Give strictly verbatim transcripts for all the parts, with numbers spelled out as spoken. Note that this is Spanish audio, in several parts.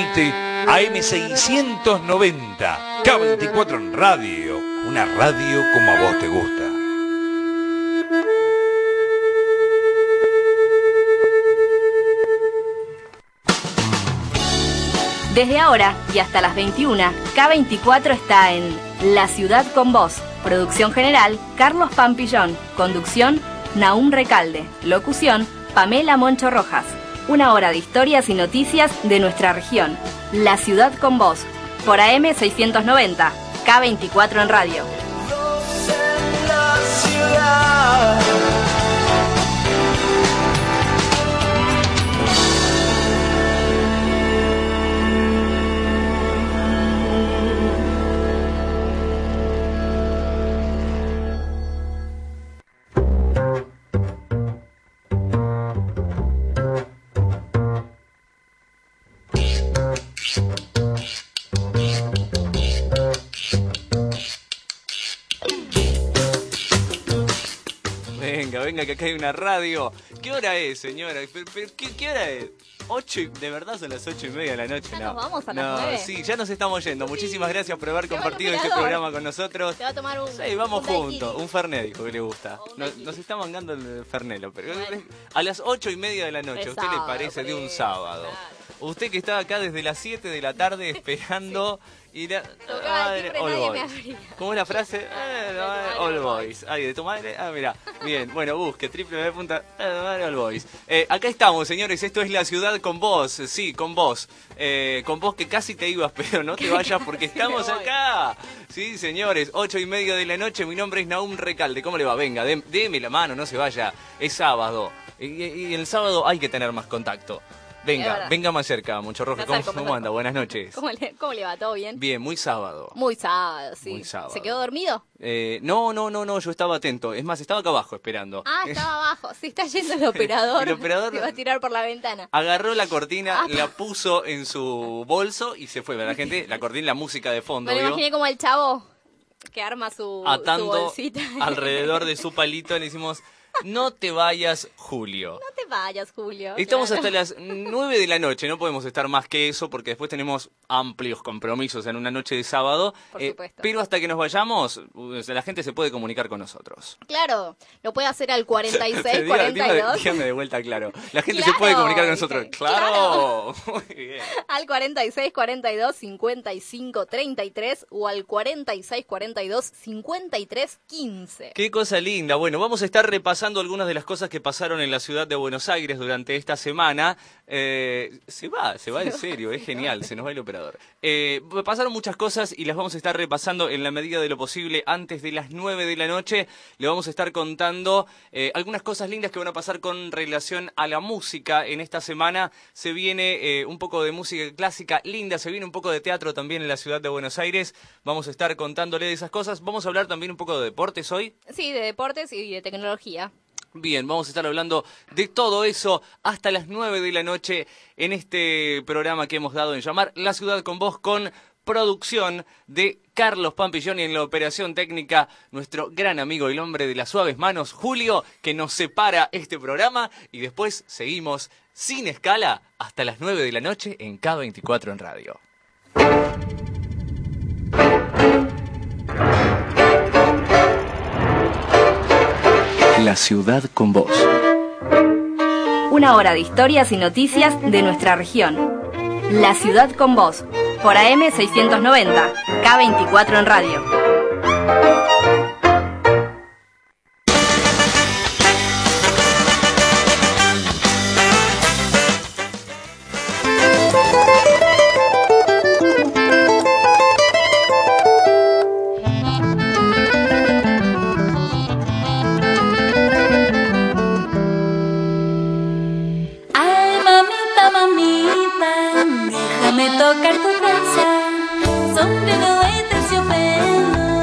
veinte, A M seiscientos noventa, K veinticuatro en radio, una radio como a vos te gusta. Desde ahora y hasta las veintiuna, K veinticuatro está en La Ciudad con Vos. Producción general, Carlos Pampillón. Conducción, Nahum Recalde. Locución, Pamela Moncho Rojas. Una hora de historias y noticias de nuestra región. La Ciudad con Vos. Por A M seiscientos noventa, K veinticuatro en radio. En la ciudad. Venga, venga, que acá hay una radio. ¿Qué hora es, señora? ¿Pero, pero, ¿qué, ¿Qué hora es? ¿Ocho y, ¿De verdad son las ocho y media de la noche? ¿Ya no. nos vamos a las no, nueve? Sí, ya nos estamos yendo. Muchísimas gracias por haber Se va el compartido este operador. programa con nosotros. Se va a tomar un... Sí, vamos un juntos. daiquiri. Un fernet, dijo que le gusta. O un Nos, daiquiri. nos está mangando el fernelo. Pero Bueno. a las ocho y media de la noche, Es ¿a usted le sábado, parece por de un eso, sábado? claro. Usted que está acá desde las siete de la tarde esperando ir a... Tocaba el timbre, All nadie me Boys. abría. ¿Cómo es la frase? Eh, no, eh, All Boys. Ay, ¿de tu madre? Ah, mira. Bien, bueno, busque doble u doble u doble u punto all boys. Eh, acá estamos, señores. Esto es La Ciudad con vos. Sí, con vos. Eh, con vos que casi te ibas, pero no te vayas porque estamos me voy. acá. Sí, señores. Ocho y media de la noche. Mi nombre es Nahum Recalde. ¿Cómo le va? Venga, dé- déme la mano, no se vaya. Es sábado. Y, y el sábado hay que tener más contacto. Es Venga, verdad. venga más cerca, Moncho Rojo. Me ¿Cómo, acerco, me cómo acerco. anda? Buenas noches. ¿Cómo le, ¿Cómo le va? ¿Todo bien? Bien, muy sábado. Muy sábado, sí. Muy sábado. ¿Se quedó dormido? Eh, no, no, no, no, yo estaba atento. Es más, estaba acá abajo esperando. Ah, estaba abajo. Se está yendo el operador. El operador- Se va a tirar por la ventana. Agarró la cortina, Ah, la puso en su bolso y se fue. La gente, la cortina, la música de fondo, Me lo ¿vio? imaginé como el chavo que arma su, su Atando bolsita. alrededor de su palito, le decimos, no te vayas, Julio. No te vayas, Julio. Estamos Claro. hasta las nueve de la noche, no podemos estar más que eso porque después tenemos amplios compromisos en una noche de sábado. Por Eh, supuesto. pero hasta que nos vayamos, uh, la gente se puede comunicar con nosotros. Claro, lo puede hacer al cuarenta y seis, Diga- cuarenta y dígame- dos. dígame de vuelta, claro. La gente Claro, se puede comunicar con dije. nosotros. ¡Claro! Muy bien. Al cuarenta y seis, cuarenta y dos, cincuenta y cinco, treinta y tres o al cuarenta y seis, cuarenta y dos, cincuenta y tres, quince. Qué cosa linda. Bueno, vamos a estar repasando algunas de las cosas que pasaron en la ciudad de Buenos Aires durante esta semana. Eh, se va, se va en serio, es genial, se nos va el operador. Eh, pasaron muchas cosas y las vamos a estar repasando en la medida de lo posible antes de las nueve de la noche. Le vamos a estar contando eh, algunas cosas lindas que van a pasar con relación a la música. En esta semana se viene eh, un poco de música clásica linda, se viene un poco de teatro también en la ciudad de Buenos Aires. Vamos a estar contándole de esas cosas. Vamos a hablar también un poco de deportes hoy. Sí, de deportes y de tecnología. Bien, vamos a estar hablando de todo eso hasta las nueve de la noche en este programa que hemos dado en llamar La Ciudad con Vos, con producción de Carlos Pampillón y en la operación técnica nuestro gran amigo, el hombre de las suaves manos, Julio, que nos separa este programa y después seguimos sin escala hasta las nueve de la noche en K veinticuatro en radio. La Ciudad con Vos. Una hora de historias y noticias de nuestra región. La Ciudad con Vos. Por A M seiscientos noventa, K veinticuatro en radio. Ay, mamita, mamita, déjame tocar tu casa sobre lo de terciopelo.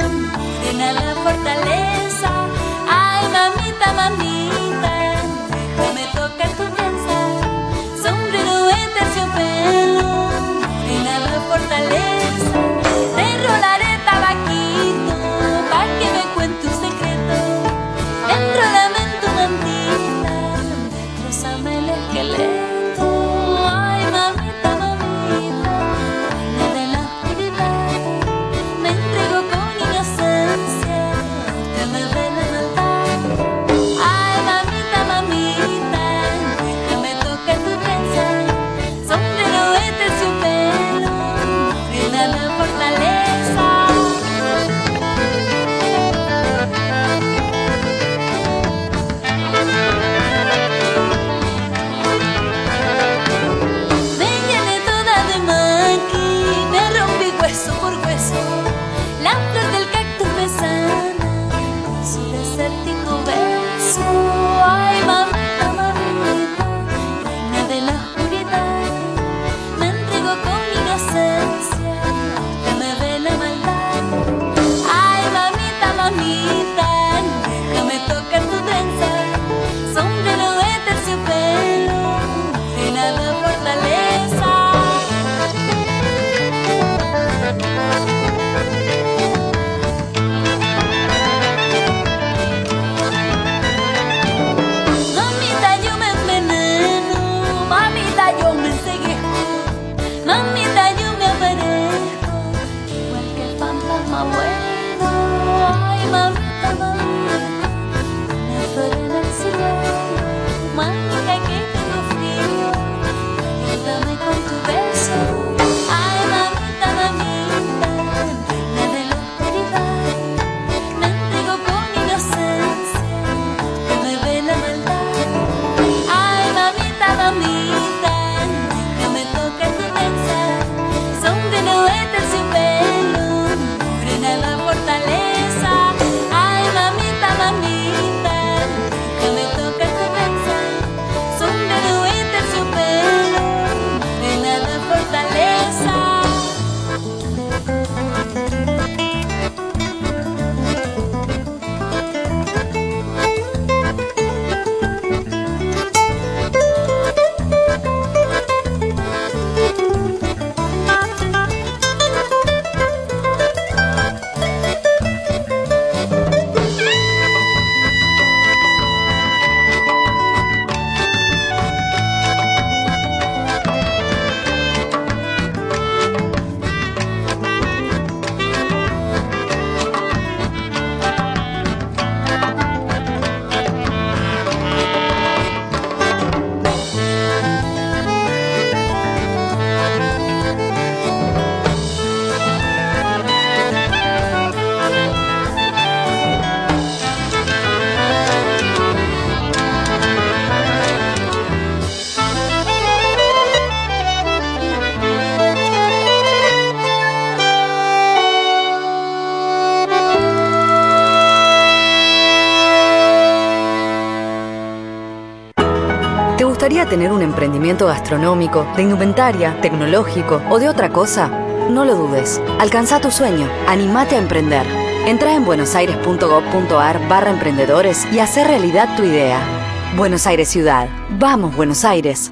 a tener un emprendimiento gastronómico, de indumentaria, tecnológico o de otra cosa? No lo dudes. Alcanza tu sueño. Animate a emprender. Entra en buenosaires.gov.ar barra emprendedores y hacer realidad tu idea. Buenos Aires Ciudad. Vamos, Buenos Aires.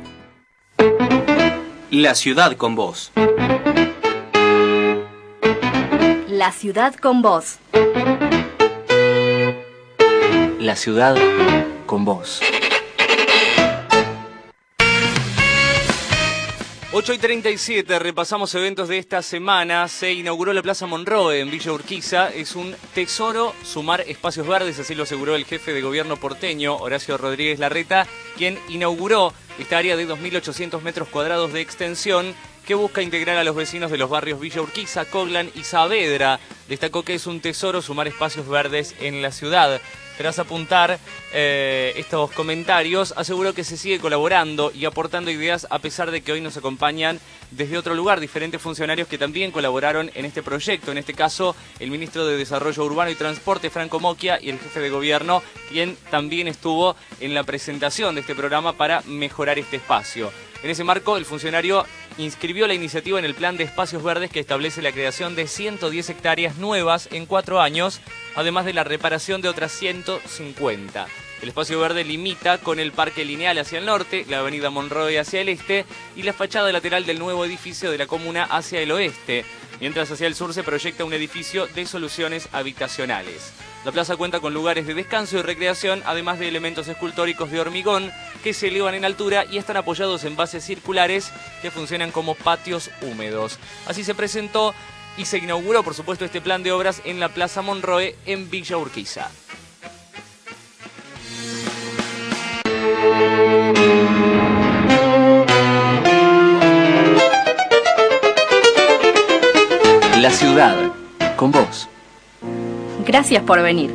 La ciudad con vos. La ciudad con vos. La ciudad con vos. ocho y treinta y siete, repasamos eventos de esta semana. Se inauguró la Plaza Monroe en Villa Urquiza. Es un tesoro sumar espacios verdes, así lo aseguró el jefe de gobierno porteño, Horacio Rodríguez Larreta, quien inauguró esta área de dos mil ochocientos metros cuadrados de extensión que busca integrar a los vecinos de los barrios Villa Urquiza, Coglan y Saavedra. Destacó que es un tesoro sumar espacios verdes en la ciudad. Tras apuntar eh, estos comentarios, aseguró que se sigue colaborando y aportando ideas a pesar de que hoy nos acompañan desde otro lugar diferentes funcionarios que también colaboraron en este proyecto. En este caso, el ministro de Desarrollo Urbano y Transporte, Franco Mocchia, y el jefe de gobierno, quien también estuvo en la presentación de este programa para mejorar este espacio. En ese marco, el funcionario inscribió la iniciativa en el Plan de Espacios Verdes que establece la creación de ciento diez hectáreas nuevas en cuatro años, además de la reparación de otras ciento cincuenta. El espacio verde limita con el Parque Lineal hacia el norte, la avenida Monroe hacia el este y la fachada lateral del nuevo edificio de la comuna hacia el oeste, mientras hacia el sur se proyecta un edificio de soluciones habitacionales. La plaza cuenta con lugares de descanso y recreación, además de elementos escultóricos de hormigón que se elevan en altura y están apoyados en bases circulares que funcionan como patios húmedos. Así se presentó y se inauguró, por supuesto, este plan de obras en la Plaza Monroe en Villa Urquiza. La ciudad con vos. Gracias por venir.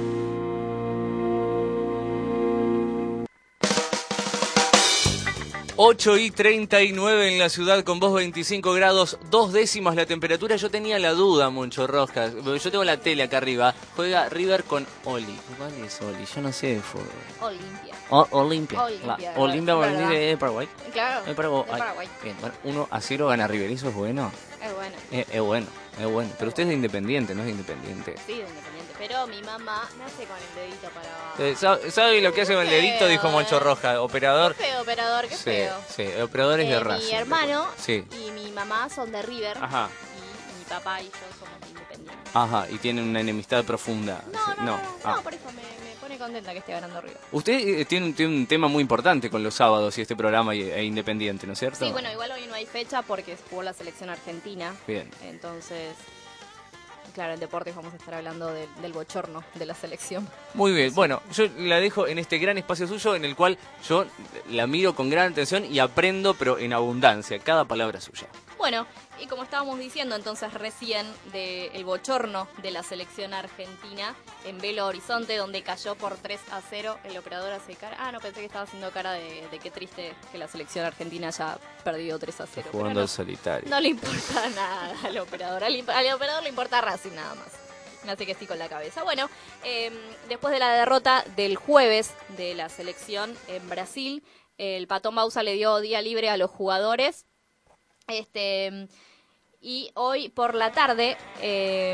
ocho y treinta y nueve en la ciudad con vos, veinticinco grados, dos décimas la temperatura. Yo tenía la duda, Moncho Roscas. Yo tengo la tele acá arriba. Juega River con Oli. ¿Cuál es Oli? Yo no sé de fútbol. Olimpia. O- Olimpia. Olimpia, La- Olimpia ¿verdad? de Paraguay. Claro, De Paraguay. de Paraguay. Bien, bueno, uno a cero gana River. ¿Eso es bueno? Es bueno. Es, es bueno, es bueno. Pero usted es de Independiente, no es de Independiente. Sí, de Independiente. Pero mi mamá me hace con el dedito para abajo. Eh, ¿sabe, sabe lo que hace con el Qué dedito? feo, Dijo Moncho eh. Roja. Operador. Qué feo, operador, qué Sí, feo. sí, operadores Eh, de mi Racing. hermano Sí. y mi mamá son de River. Ajá. Y mi papá y yo somos de Independiente. Ajá, y tienen una enemistad profunda. No, Sí, no, no, no, Ah. no, por eso me, me pone contenta que esté ganando River. Usted eh, tiene, un- tiene un tema muy importante con los sábados y este programa y- e Independiente, ¿no es cierto? Sí, bueno, igual hoy no hay fecha porque jugó la selección argentina. Bien. Entonces, claro, en deportes vamos a estar hablando del, del bochorno de la selección. Muy bien, bueno, yo la dejo en este gran espacio suyo en el cual yo la miro con gran atención y aprendo, pero en abundancia, cada palabra suya. Bueno, y como estábamos diciendo entonces recién del bochorno de la selección argentina en Belo Horizonte, donde cayó por tres a cero, el operador hace cara... Ah, no, pensé que estaba haciendo cara de, de qué triste que la selección argentina haya perdido tres a cero. Jugando pero al no, solitario. no le importa nada al operador, al, al operador le importa Racing nada más. Así que estoy con la cabeza. Bueno, eh, después de la derrota del jueves de la selección en Brasil, el Patón Bausa le dio día libre a los jugadores. Este, y hoy por la tarde eh,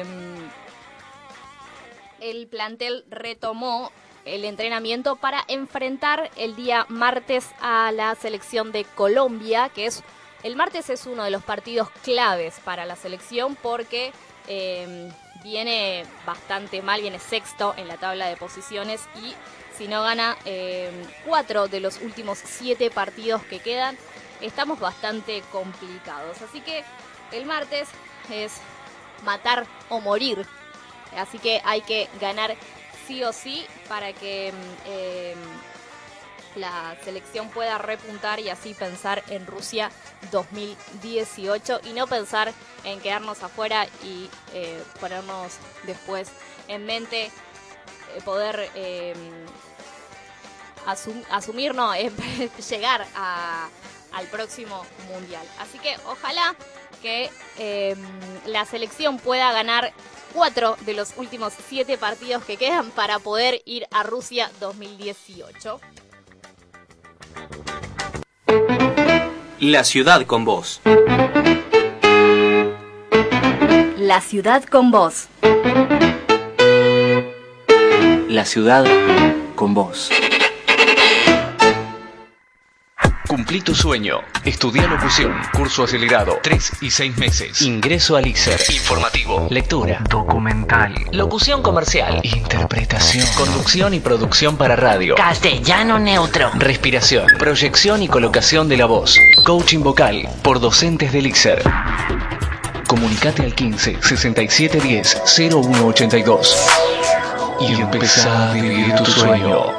el plantel retomó el entrenamiento para enfrentar el día martes a la selección de Colombia, que es el martes es uno de los partidos claves para la selección porque eh, viene bastante mal, viene sexto en la tabla de posiciones y si no gana eh, cuatro de los últimos siete partidos que quedan, estamos bastante complicados. Así que el martes es matar o morir. Así que hay que ganar sí o sí para que eh, la selección pueda repuntar y así pensar en Rusia dos mil dieciocho y no pensar en quedarnos afuera y eh, ponernos después en mente eh, poder eh, asum- asumir, no, eh, llegar a, al próximo mundial. Así que ojalá que eh, la selección pueda ganar cuatro de los últimos siete partidos que quedan para poder ir a Rusia dos mil dieciocho. La ciudad con vos. La ciudad con vos. La ciudad con vos. Cumplí tu sueño. Estudia locución. Curso acelerado. Tres y seis meses. Ingreso al ICER. Informativo. Lectura. Documental. Locución comercial. Interpretación. Conducción y producción para radio. Castellano neutro. Respiración. Proyección y colocación de la voz. Coaching vocal. Por docentes del ICER. Comunicate al quince, sesenta y siete diez, cero uno ochenta y dos. Y empezá a vivir tu sueño.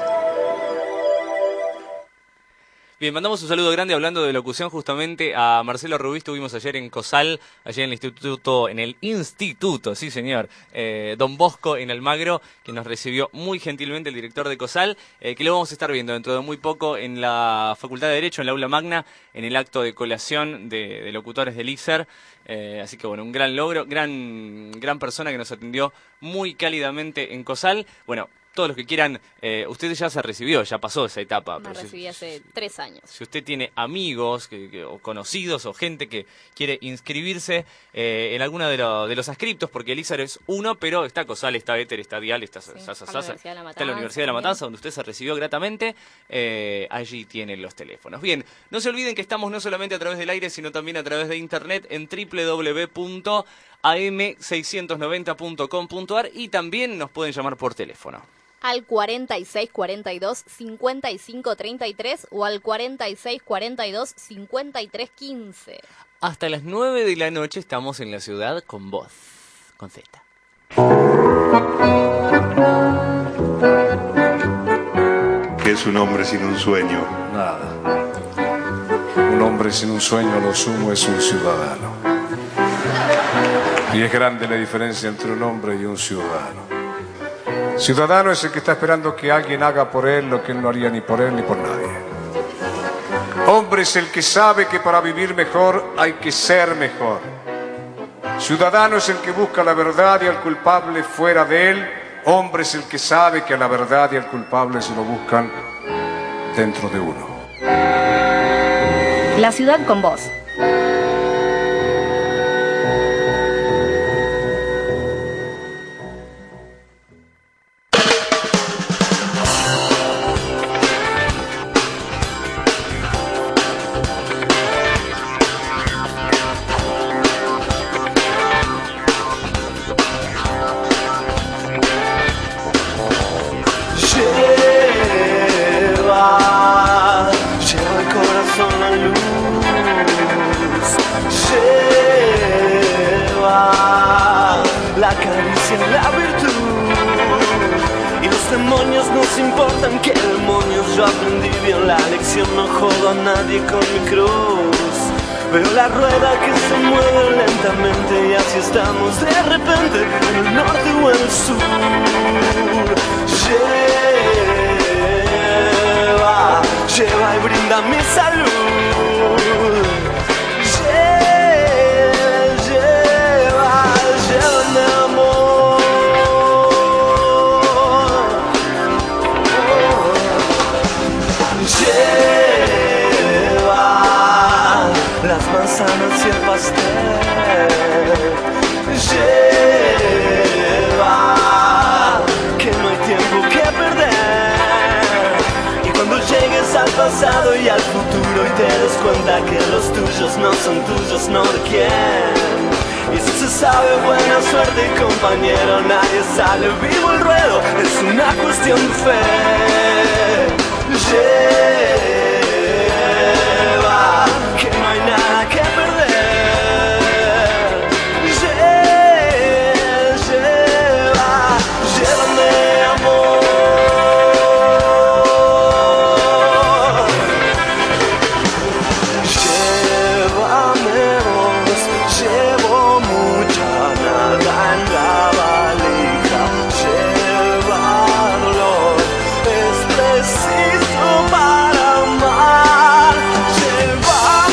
Bien, mandamos un saludo grande hablando de locución justamente a Marcelo Rubí. Estuvimos ayer en COSAL, ayer en el instituto, en el instituto, sí señor, eh, Don Bosco en Almagro, que nos recibió muy gentilmente el director de COSAL, eh, que lo vamos a estar viendo dentro de muy poco en la Facultad de Derecho, en la Aula Magna, en el acto de colación de, de locutores del ICER. Eh, así que bueno, un gran logro, gran, gran persona que nos atendió muy cálidamente en COSAL. Bueno, todos los que quieran, eh, usted ya se recibió, ya pasó esa etapa. Me pero recibí si, hace tres años. Si usted tiene amigos que, que, o conocidos o gente que quiere inscribirse eh, en alguno de, lo, de los adscriptos, porque el ICER es uno, pero está COSAL, está Éter, está Dial, está, Sí, Sasa, está la Sasa, Universidad de la está la Universidad de la Matanza Matanza, donde usted se recibió gratamente. Eh, allí tienen los teléfonos. Bien, no se olviden que estamos no solamente a través del aire, sino también a través de internet en doble u doble u doble u punto a m seiscientos noventa punto com punto a r y también nos pueden llamar por teléfono. Al cuarenta y seis cuarenta y dos, cincuenta y cinco treinta y tres o al cuarenta y seis cuarenta y dos, cincuenta y tres quince. Hasta las nueve de la noche estamos en la ciudad con vos, con Z. ¿Qué es un hombre sin un sueño? Nada. Un hombre sin un sueño, lo sumo, es un ciudadano. Y es grande la diferencia entre un hombre y un ciudadano. Ciudadano es el que está esperando que alguien haga por él lo que él no haría ni por él ni por nadie. Hombre es el que sabe que para vivir mejor hay que ser mejor. Ciudadano es el que busca la verdad y al culpable fuera de él. Hombre es el que sabe que a la verdad y al culpable se lo buscan dentro de uno. La ciudad con vos. Importan que demonios, yo aprendí bien la lección, no jodo a nadie con mi cruz. Veo la rueda que se mueve lentamente y así estamos de repente en el norte o en el sur. Lleva, lleva y brinda mi salud. Lleva, lleva, llévame amor. Las manzanas y el pastel. Lleva, que no hay tiempo que perder. Y cuando llegues al pasado y al futuro y te des cuenta que los tuyos no son tuyos, no de quién. Y si se sabe, buena suerte y compañero, nadie sale vivo el ruedo, es una cuestión de fe. Lleva, que no hay nada que perder. Lle- Lleva, llévame amor. Llévame vos, llevo mucha nada en la valija. Lleva dolor, es preciso para amar. Lleva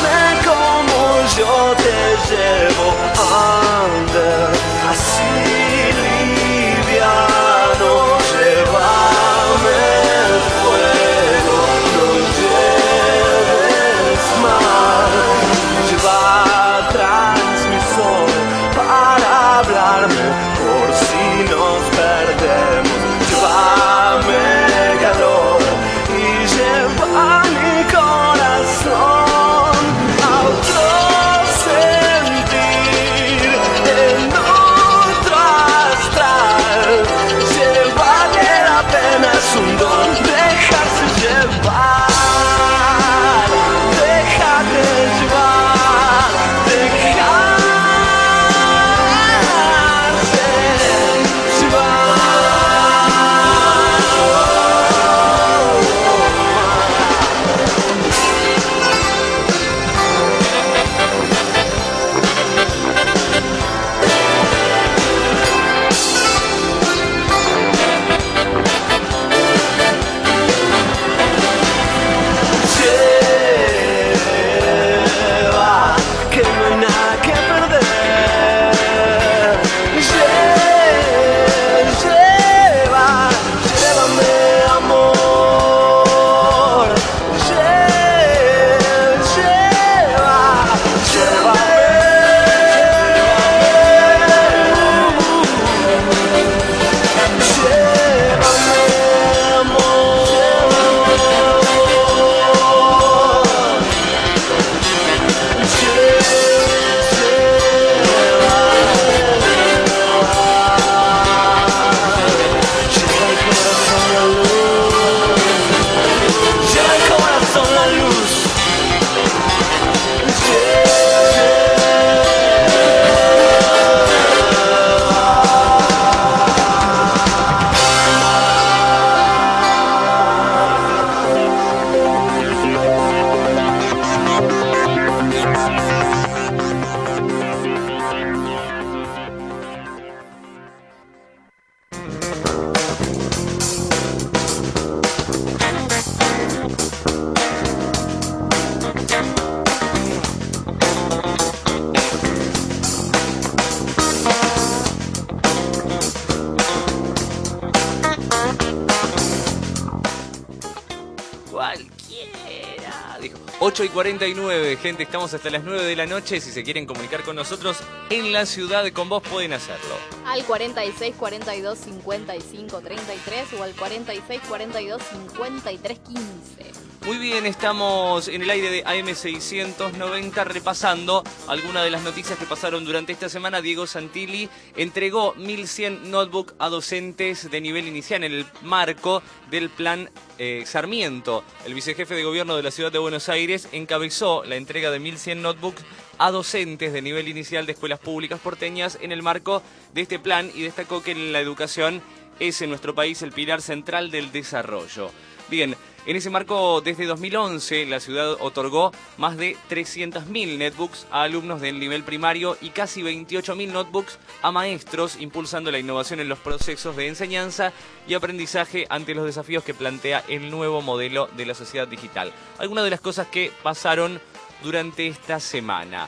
ocho y cuarenta y nueve, gente, estamos hasta las nueve de la noche. Si se quieren comunicar con nosotros en la ciudad con vos, pueden hacerlo. Al cuarenta y seis, cuarenta y dos, cincuenta y cinco, treinta y tres o al cuarenta y seis, cuarenta y dos, cincuenta y tres, quince. Muy bien, estamos en el aire de A M seiscientos noventa repasando algunas de las noticias que pasaron durante esta semana. Diego Santilli entregó mil cien notebooks a docentes de nivel inicial en el marco del plan eh, Sarmiento. El vicejefe de gobierno de la ciudad de Buenos Aires encabezó la entrega de mil cien notebooks a docentes de nivel inicial de escuelas públicas porteñas en el marco de este plan y destacó que la educación es en nuestro país el pilar central del desarrollo. Bien, en ese marco, desde dos mil once, la ciudad otorgó más de trescientos mil netbooks a alumnos del nivel primario y casi veintiocho mil notebooks a maestros, impulsando la innovación en los procesos de enseñanza y aprendizaje ante los desafíos que plantea el nuevo modelo de la sociedad digital. Algunas de las cosas que pasaron durante esta semana.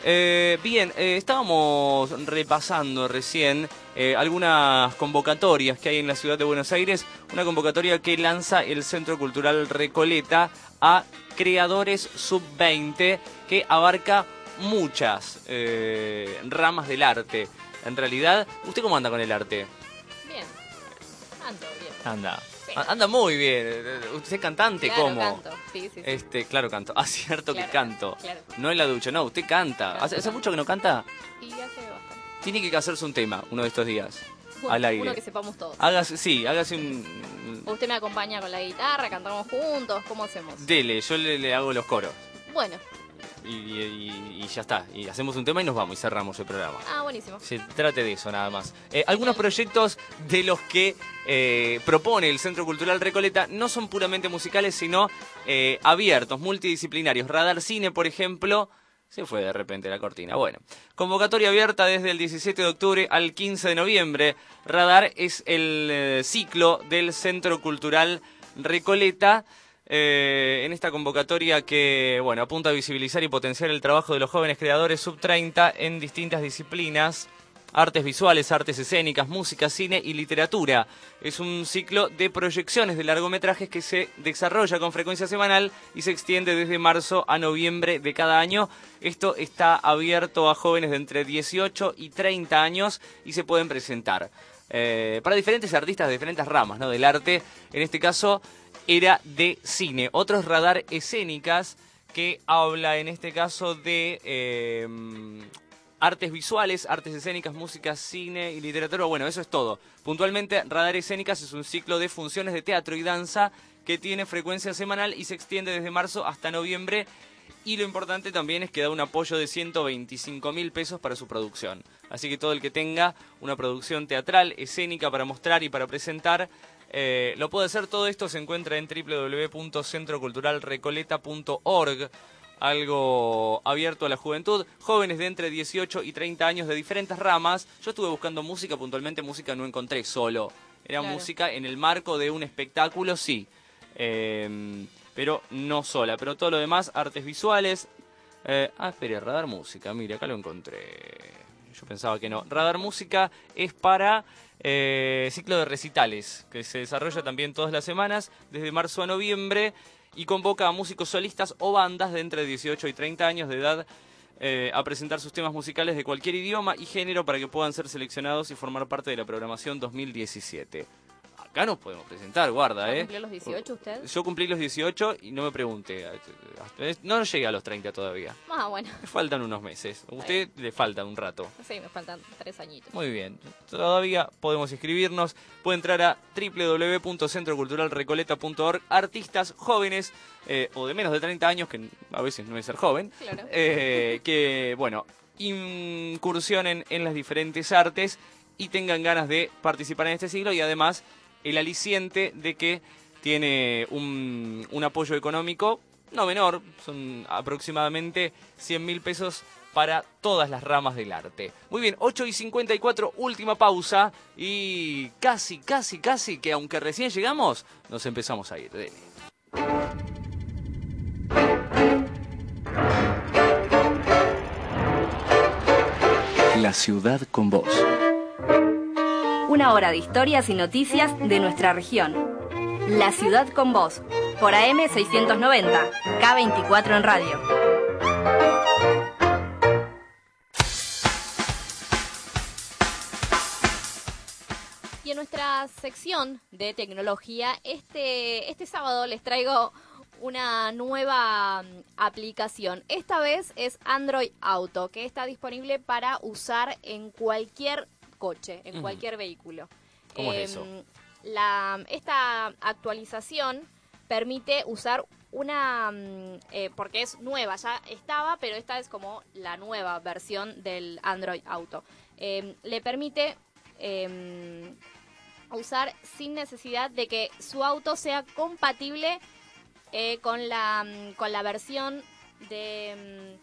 Eh, bien, eh, estábamos repasando recién eh, algunas convocatorias que hay en la ciudad de Buenos Aires. Una convocatoria que lanza el Centro Cultural Recoleta a creadores sub veinte, que abarca muchas eh, ramas del arte. En realidad, ¿usted cómo anda con el arte? Bien, ando bien. Anda. Anda muy bien. ¿Usted es cantante? Claro, ¿Cómo? canto. Sí, sí, sí. Este, claro, canto. Ah, cierto claro, que canto. Claro. No en la ducha, no, usted canta. Claro, ¿Hace, ¿Hace mucho que no canta? Y hace bastante. Tiene que hacerse un tema uno de estos días. Bueno, al aire. Uno que sepamos todos. Hágase, sí, hágase un... ¿O usted me acompaña con la guitarra, cantamos juntos? ¿Cómo hacemos? Dele, yo le, le hago los coros. Bueno. Y, y, y ya está. Y hacemos un tema y nos vamos y cerramos el programa. Ah, buenísimo. Se trate de eso nada más. Eh, algunos proyectos de los que eh, propone el Centro Cultural Recoleta no son puramente musicales, sino eh, abiertos, multidisciplinarios. Radar Cine, por ejemplo, se fue de repente la cortina. Bueno, convocatoria abierta desde el diecisiete de octubre al quince de noviembre. Radar es el eh, ciclo del Centro Cultural Recoleta. Eh, en esta convocatoria que, bueno, apunta a visibilizar y potenciar el trabajo de los jóvenes creadores sub treinta en distintas disciplinas: artes visuales, artes escénicas, música, cine y literatura. Es un ciclo de proyecciones de largometrajes que se desarrolla con frecuencia semanal y se extiende desde marzo a noviembre de cada año. Esto está abierto a jóvenes de entre dieciocho y treinta años y se pueden presentar eh, para diferentes artistas de diferentes ramas, ¿no?, del arte. En este caso era de cine. Otros Radar Escénicas, que habla en este caso de eh, artes visuales, artes escénicas, música, cine y literatura. Bueno, eso es todo. Puntualmente, Radar Escénicas es un ciclo de funciones de teatro y danza que tiene frecuencia semanal y se extiende desde marzo hasta noviembre. Y lo importante también es que da un apoyo de ciento veinticinco mil pesos para su producción. Así que todo el que tenga una producción teatral, escénica para mostrar y para presentar, Eh, lo puede hacer. Todo esto se encuentra en doble u doble u doble u punto centro cultural recoleta punto org, algo abierto a la juventud, jóvenes de entre dieciocho y treinta años de diferentes ramas. Yo estuve buscando música, puntualmente música no encontré solo, era claro. Música en el marco de un espectáculo, sí, eh, pero no sola, pero todo lo demás, artes visuales. eh, ah, espere, Radar Música, mire, acá lo encontré. Yo pensaba que no. Radar Música es para eh, ciclo de recitales, que se desarrolla también todas las semanas, desde marzo a noviembre, y convoca a músicos solistas o bandas de entre dieciocho y treinta años de edad eh, a presentar sus temas musicales de cualquier idioma y género para que puedan ser seleccionados y formar parte de la programación dos mil diecisiete. Acá nos podemos presentar, guarda, ¿eh? ¿Cumplió los dieciocho usted? Yo cumplí los dieciocho y no me pregunte. No llegué a los treinta todavía. Ah, bueno. Me faltan unos meses. A usted le falta un rato. Sí, me faltan tres añitos. Muy bien. Todavía podemos inscribirnos. Puede entrar a doble u doble u doble u punto centro cultural recoleta punto org. Artistas jóvenes eh, o de menos de treinta años, que a veces no es ser joven, claro. eh, que, bueno, incursionen en las diferentes artes y tengan ganas de participar en este siglo, y además el aliciente de que tiene un, un apoyo económico no menor, son aproximadamente cien mil pesos para todas las ramas del arte. Muy bien, ocho y cincuenta y cuatro, última pausa, y casi, casi, casi, que aunque recién llegamos, nos empezamos a ir. Dele. La ciudad con vos. Una hora de historias y noticias de nuestra región. La ciudad con vos. por A M seiscientos noventa, K veinticuatro en radio. Y en nuestra sección de tecnología, este, este sábado les traigo una nueva um, aplicación. Esta vez es Android Auto, que está disponible para usar en cualquier coche, en uh-huh. cualquier vehículo. ¿Cómo eh, es eso? La, esta actualización permite usar una, eh, porque es nueva, ya estaba, pero esta es como la nueva versión del Android Auto. Eh, le permite eh, usar sin necesidad de que su auto sea compatible eh, con la con la versión de,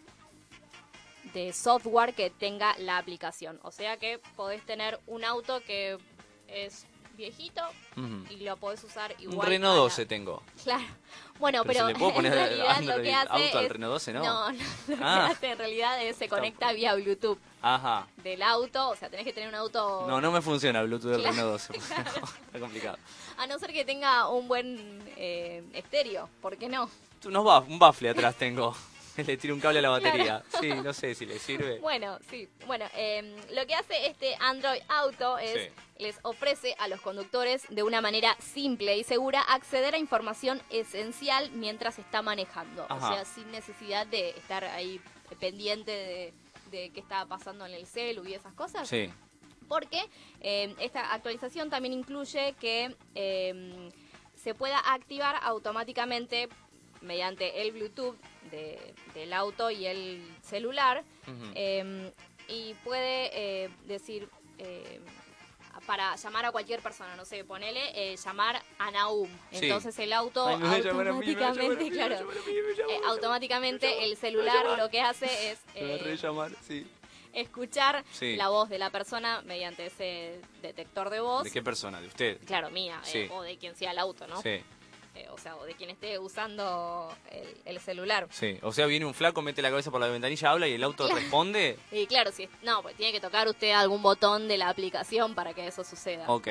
de software que tenga la aplicación. O sea que podés tener un auto que es viejito uh-huh. y lo podés usar igual. Un Renault doce la... tengo. Claro. Bueno, pero, pero ¿se le puedo poner en realidad Android lo que hace Auto al es, Renault doce, no? No, no lo ah. que hace en realidad es se conecta vía Bluetooth. Ajá. Del auto, o sea, tenés que tener un auto... No, no me funciona Bluetooth del claro, Renault doce. Claro. Está complicado. A no ser que tenga un buen eh, estéreo, ¿por qué no? Unos baf, un baffle atrás tengo. Le tiro un cable a la batería. Claro. Sí, no sé si le sirve. Bueno, sí. Bueno, eh, lo que hace este Android Auto es... Sí. Les ofrece a los conductores de una manera simple y segura acceder a información esencial mientras está manejando. Ajá. O sea, sin necesidad de estar ahí pendiente de, de qué está pasando en el celu y esas cosas. Sí. Porque eh, esta actualización también incluye que eh, se pueda activar automáticamente mediante el Bluetooth de, del auto y el celular. Uh-huh. eh, y puede eh, decir... Eh, para llamar a cualquier persona, no sé, ponele, eh, llamar a Naum. Sí. Entonces el auto Ay, no automáticamente, claro, eh, automáticamente el celular lo que hace es eh, llamar, sí. escuchar sí. la voz de la persona mediante ese detector de voz. ¿De qué persona? ¿De usted? Claro, mía, sí. eh, o de quien sea el auto, ¿no? Sí. Eh, o sea, o de quien esté usando el, el celular. Sí, o sea, viene un flaco, mete la cabeza por la ventanilla, habla y el auto claro. responde. Y claro, si no, pues tiene que tocar usted algún botón de la aplicación para que eso suceda. Ok.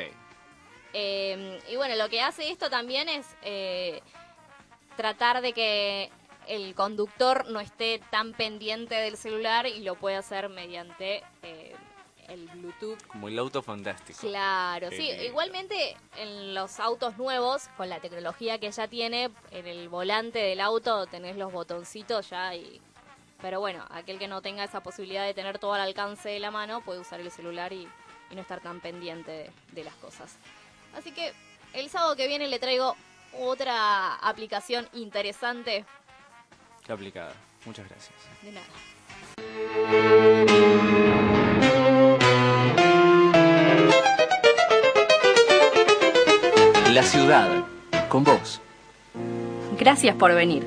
Eh, y bueno, lo que hace esto también es eh, tratar de que el conductor no esté tan pendiente del celular y lo puede hacer mediante... Eh, el Bluetooth. Como el auto fantástico. Claro, Qué sí. lindo. Igualmente en los autos nuevos, con la tecnología que ya tiene, en el volante del auto tenés los botoncitos ya y... Pero bueno, aquel que no tenga esa posibilidad de tener todo al alcance de la mano puede usar el celular y, y no estar tan pendiente de, de las cosas. Así que el sábado que viene le traigo otra aplicación interesante. Qué aplicada. Muchas gracias. De nada. La ciudad, con vos. Gracias por venir.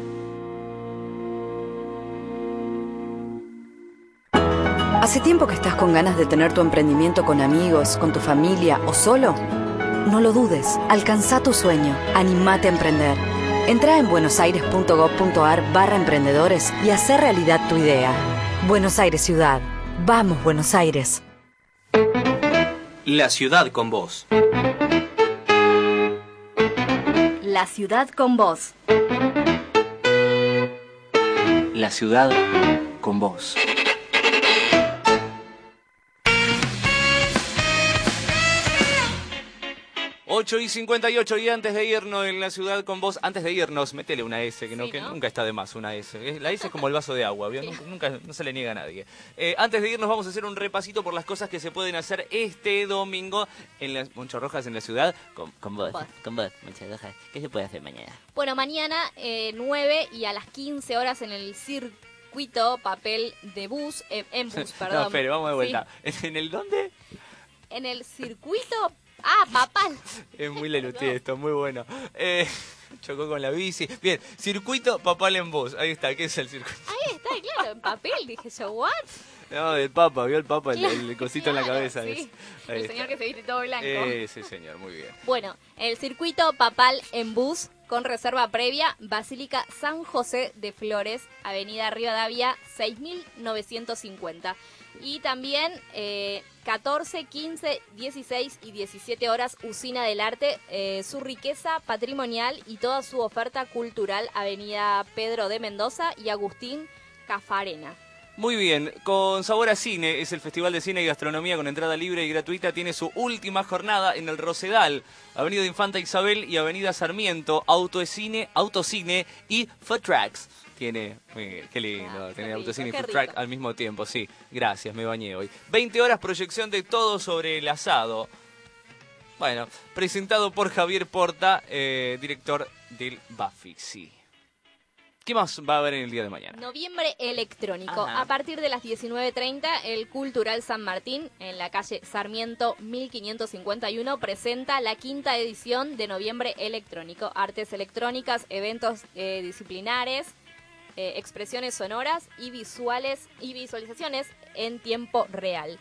¿Hace tiempo que estás con ganas de tener tu emprendimiento con amigos, con tu familia o solo? No lo dudes, alcanza tu sueño, animate a emprender. Entra en buenosaires.gov.ar barra emprendedores y hacer realidad tu idea. Buenos Aires Ciudad. Vamos, Buenos Aires. La ciudad con vos. La ciudad con vos. La ciudad con vos. ocho y cincuenta y ocho y antes de irnos en la ciudad con vos, antes de irnos, métele una S, que, no, sí, que ¿no? nunca está de más una S. La S es como el vaso de agua, ¿vio? Nunca, nunca no se le niega a nadie. Eh, antes de irnos vamos a hacer un repasito por las cosas que se pueden hacer este domingo en las Moncho Rojas en la ciudad con, con vos. Vos. Con vos, Moncho Rojas. ¿Qué se puede hacer mañana? Bueno, mañana eh, nueve y a las quince horas en el circuito papel de bus, eh, en bus, perdón. No, espere, vamos de vuelta. Sí. ¿En el dónde? En el circuito... Ah, papal. Es muy lelutí esto, muy bueno. Eh, chocó con la bici. Bien, circuito papal en bus. Ahí está, ¿qué es el circuito? Ahí está, claro, en papel. Dije yo, ¿what? No, del Papa, vio el Papa, el, Claro, el cosito claro, en la cabeza. sí. Es. Ahí El está. señor que se viste todo blanco. Eh, sí, señor, muy bien. Bueno, el circuito papal en bus con reserva previa, Basílica San José de Flores, Avenida Rivadavia seis mil novecientos cincuenta. Y también eh, catorce, quince, dieciséis y diecisiete horas, Usina del Arte, eh, su riqueza patrimonial y toda su oferta cultural, Avenida Pedro de Mendoza y Agustín Cafarena. Muy bien, con Sabor a Cine, es el Festival de Cine y Gastronomía con entrada libre y gratuita, tiene su última jornada en el Rosedal, Avenida Infanta Isabel y Avenida Sarmiento, Autocine, Autocine y Food Tracks. Tiene, eh, qué lindo, ah, tener qué Autocine rico, y Food qué Track rico. al mismo tiempo, sí. Gracias, me bañé hoy. veinte horas, proyección de Todo sobre el asado. Bueno, presentado por Javier Porta, eh, director del Bafixi. ¿Qué más va a haber en el día de mañana? Noviembre electrónico. Ajá. A partir de las diecinueve treinta, el Cultural San Martín, en la calle Sarmiento mil quinientos cincuenta y uno, presenta la quinta edición de Noviembre electrónico. Artes electrónicas, eventos eh, disciplinares, eh, expresiones sonoras y visuales y visualizaciones en tiempo real.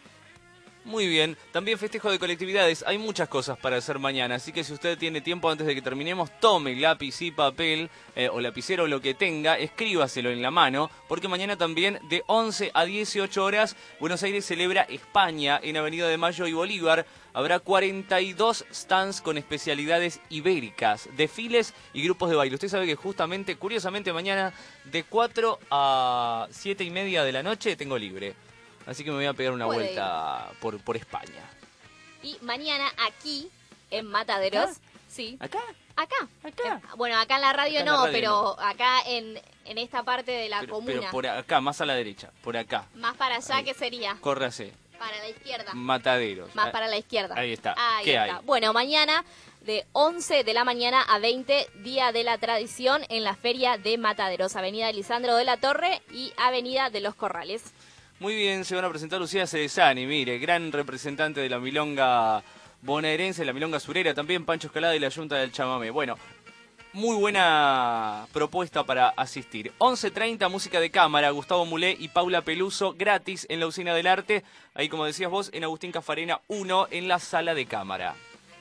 Muy bien, también festejo de colectividades, hay muchas cosas para hacer mañana, así que si usted tiene tiempo antes de que terminemos, tome lápiz y papel, eh, o lapicero o lo que tenga, escríbaselo en la mano, porque mañana también de once a dieciocho horas, Buenos Aires celebra España en Avenida de Mayo y Bolívar. Habrá cuarenta y dos stands con especialidades ibéricas, desfiles y grupos de baile. Usted sabe que justamente, curiosamente, mañana de cuatro a siete y media de la noche tengo libre. Así que me voy a pegar una Puede vuelta por, por España. Y mañana aquí, en Mataderos, ¿Acá? sí. ¿Acá? Acá. ¿Acá? Eh, bueno, acá en la radio Acá en la no, radio pero acá en, en esta parte de la Pero, comuna. pero por acá, más a la derecha, por acá. Más para allá, Ahí. ¿qué sería? Córrase. Para la izquierda. Mataderos. Más Ah, para la izquierda. Ahí está. Ahí ¿Qué está. hay? Bueno, mañana de once de la mañana a veinte, Día de la Tradición en la Feria de Mataderos, Avenida Lisandro de la Torre y Avenida de los Corrales. Muy bien, se van a presentar Lucía Cerezani, mire, gran representante de la milonga bonaerense, la milonga surera, también Pancho Escalada y la Junta del Chamamé. Bueno, muy buena propuesta para asistir. once treinta, música de cámara, Gustavo Mulé y Paula Peluso, gratis en la Usina del Arte. Ahí, como decías vos, en Agustín Cafarena uno, en la sala de cámara.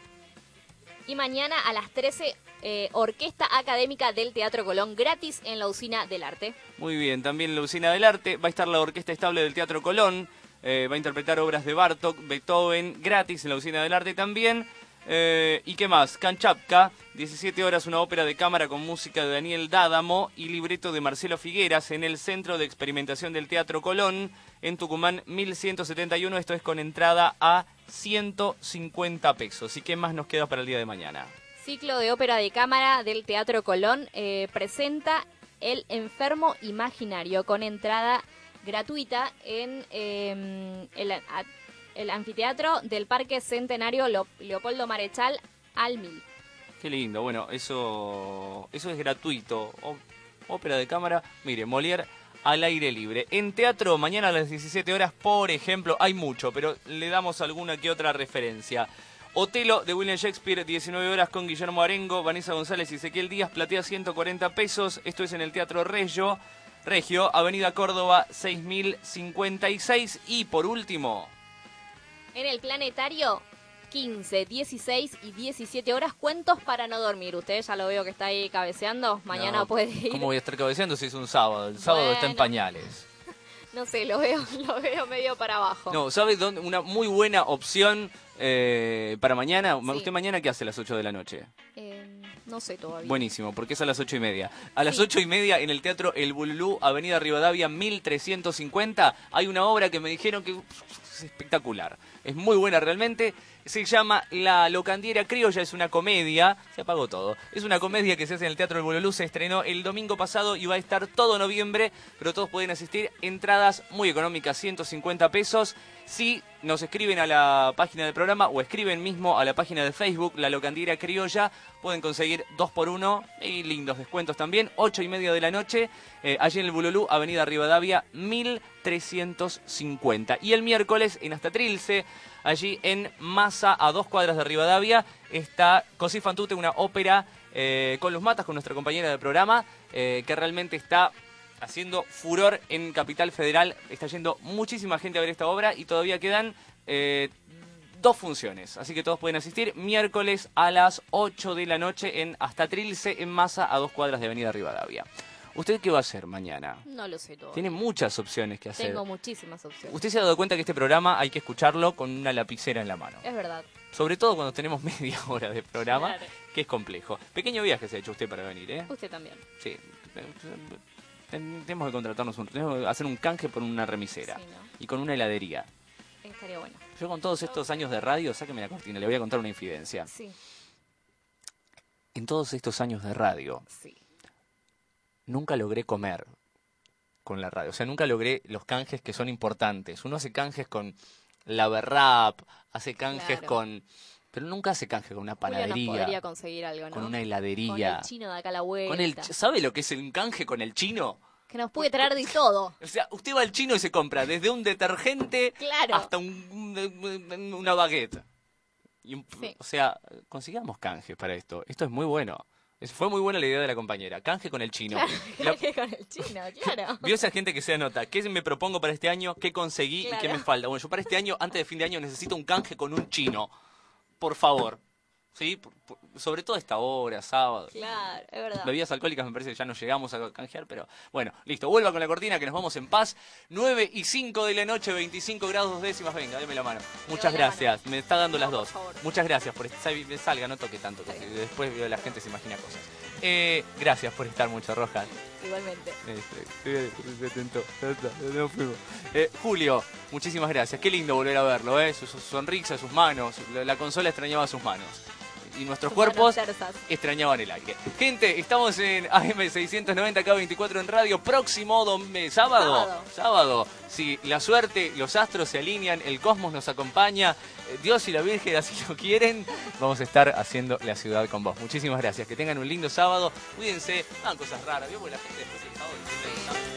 Y mañana a las trece, eh, Orquesta Académica del Teatro Colón, gratis en la Usina del Arte. Muy bien, también en la Usina del Arte va a estar la Orquesta Estable del Teatro Colón, eh, va a interpretar obras de Bartók, Beethoven, gratis en la Usina del Arte también. Eh, ¿Y qué más? Kanchapka, diecisiete horas, una ópera de cámara con música de Daniel Dádamo y libreto de Marcelo Figueras en el Centro de Experimentación del Teatro Colón, en Tucumán mil ciento setenta y uno, esto es con entrada a ciento cincuenta pesos. ¿Y qué más nos queda para el día de mañana? Ciclo de ópera de cámara del Teatro Colón eh, presenta El Enfermo Imaginario con entrada gratuita en eh, el, a, el anfiteatro del Parque Centenario Lo- Leopoldo Marechal al Mil. Qué lindo, bueno, eso, eso es gratuito. Ó- ópera de cámara, mire, Molière al aire libre. En teatro, mañana a las diecisiete horas, por ejemplo, hay mucho, pero le damos alguna que otra referencia. Otelo de William Shakespeare, diecinueve horas con Guillermo Arengo, Vanessa González y Ezequiel Díaz, platea ciento cuarenta pesos. Esto es en el Teatro Regio, Regio, Avenida Córdoba seis mil cincuenta y seis. Y por último, En el Planetario, quince, dieciséis y diecisiete horas, cuentos para no dormir. Usted ya lo veo que está ahí cabeceando. Mañana no, puede ir. ¿cómo voy a estar cabeceando si es un sábado? El sábado está en Bueno. pañales. No sé, lo veo, lo veo medio para abajo. No, ¿sabe dónde? Una muy buena opción eh, para mañana. Sí. ¿Usted mañana qué hace a las ocho de la noche? Eh, no sé todavía. Buenísimo, porque es a las ocho y media. A las Sí. ocho y media en el Teatro El Bululú, Avenida Rivadavia mil trescientos cincuenta, hay una obra que me dijeron que es espectacular. Es muy buena realmente. Se llama La Locandiera Criolla, es una comedia. Se apagó todo. Es una comedia que se hace en el Teatro El Bululú. Se estrenó el domingo pasado y va a estar todo noviembre, pero todos pueden asistir. Entradas muy económicas, ciento cincuenta pesos. Si nos escriben a la página del programa o escriben mismo a la página de Facebook, La Locandiera Criolla, pueden conseguir dos por uno y lindos descuentos también. Ocho y media de la noche, eh, allí en el Bululú, Avenida Rivadavia, mil trescientos cincuenta. Y el miércoles en Hasta Trilce, allí en Massa, a dos cuadras de Rivadavia, está Così fan tutte, una ópera eh, con Luz Matas, con nuestra compañera de programa, eh, que realmente está haciendo furor en Capital Federal. Está yendo muchísima gente a ver esta obra y todavía quedan eh, dos funciones. Así que todos pueden asistir miércoles a las ocho de la noche en Hasta Trilce, en Massa, a dos cuadras de Avenida Rivadavia. ¿Usted qué va a hacer mañana? No lo sé todo. Tiene muchas opciones que hacer. Tengo muchísimas opciones. Usted se ha dado cuenta que este programa hay que escucharlo con una lapicera en la mano. Es verdad. Sobre todo cuando tenemos media hora de programa, Claro. que es complejo. Pequeño viaje se ha hecho usted para venir, ¿eh? Usted también. Sí. Ten- Tenemos que contratarnos, un, tenemos que hacer un canje por una remisera. Sí, ¿no? Y con una heladería. Estaría bueno. Yo con todos estos años de radio, sáqueme la cortina, le voy a contar una infidencia. Sí, En todos estos años de radio, sí. nunca logré comer con la radio. O sea, nunca logré los canjes que son importantes. Uno hace canjes con la Berrap, hace canjes Claro. con... Pero nunca hace canje con una Julio nos panadería, podría conseguir algo, ¿no? con una Con heladería. el chino de acá a la vuelta. Con el, ¿sabe lo que es un canje con el chino? Que nos puede traer de todo. O sea, usted va al chino y se compra desde un detergente Claro. hasta un, un- una baguette. Y un- Sí. O sea, consigamos canjes para esto. Esto es muy bueno. Es- fue muy buena la idea de la compañera. Canje con el chino. La- Claro, que con el chino, claro. Vio esa gente que se anota. ¿Qué me propongo para este año? ¿Qué conseguí y qué Claro. me falta? Bueno, yo para este año, antes de fin de año, necesito un canje con un chino. Por favor. ¿Sí? Por- por- sobre todo a esta hora, sábado. Claro, es verdad. Bebidas alcohólicas me parece que ya no llegamos a canjear, pero bueno, listo. Vuelva con la cortina que nos vamos en paz. nueve y cinco de la noche, veinticinco grados dos décimas. Venga, deme la mano. Muchas doy la gracias. Me está dando No, las por dos. favor. Muchas gracias por estar. Salga, no toque tanto, que después veo la gente se imagina cosas. Eh, gracias por estar mucho, Rojas. Igualmente. Este, se tentó. No fuimos. Eh, Julio, muchísimas gracias. Qué lindo volver a verlo, ¿eh? Su, su sonrisa, sus manos. La, la consola extrañaba sus manos. Y nuestros Sus cuerpos manos tersas. extrañaban el aire. Gente, estamos en A M seiscientos noventa K veinticuatro en radio. Próximo dom- eh, sábado. Sábado. Sábado. Si la suerte, los astros se alinean, el cosmos nos acompaña, eh, Dios y la Virgen así lo quieren, vamos a estar haciendo la ciudad con vos. Muchísimas gracias. Que tengan un lindo sábado. Cuídense. Hagan cosas raras. ¿Vio? Porque la gente después del sábado siempre está-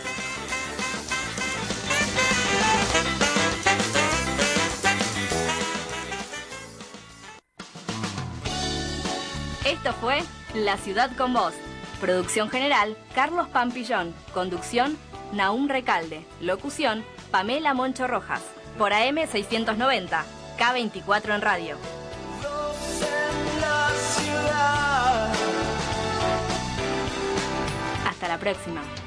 Esto fue La Ciudad con Vos. Producción general, Carlos Pampillón. Conducción, Nahum Recalde. Locución, Pamela Moncho Rojas. Por A M seiscientos noventa, K veinticuatro en radio. En la ciudad. Hasta la próxima.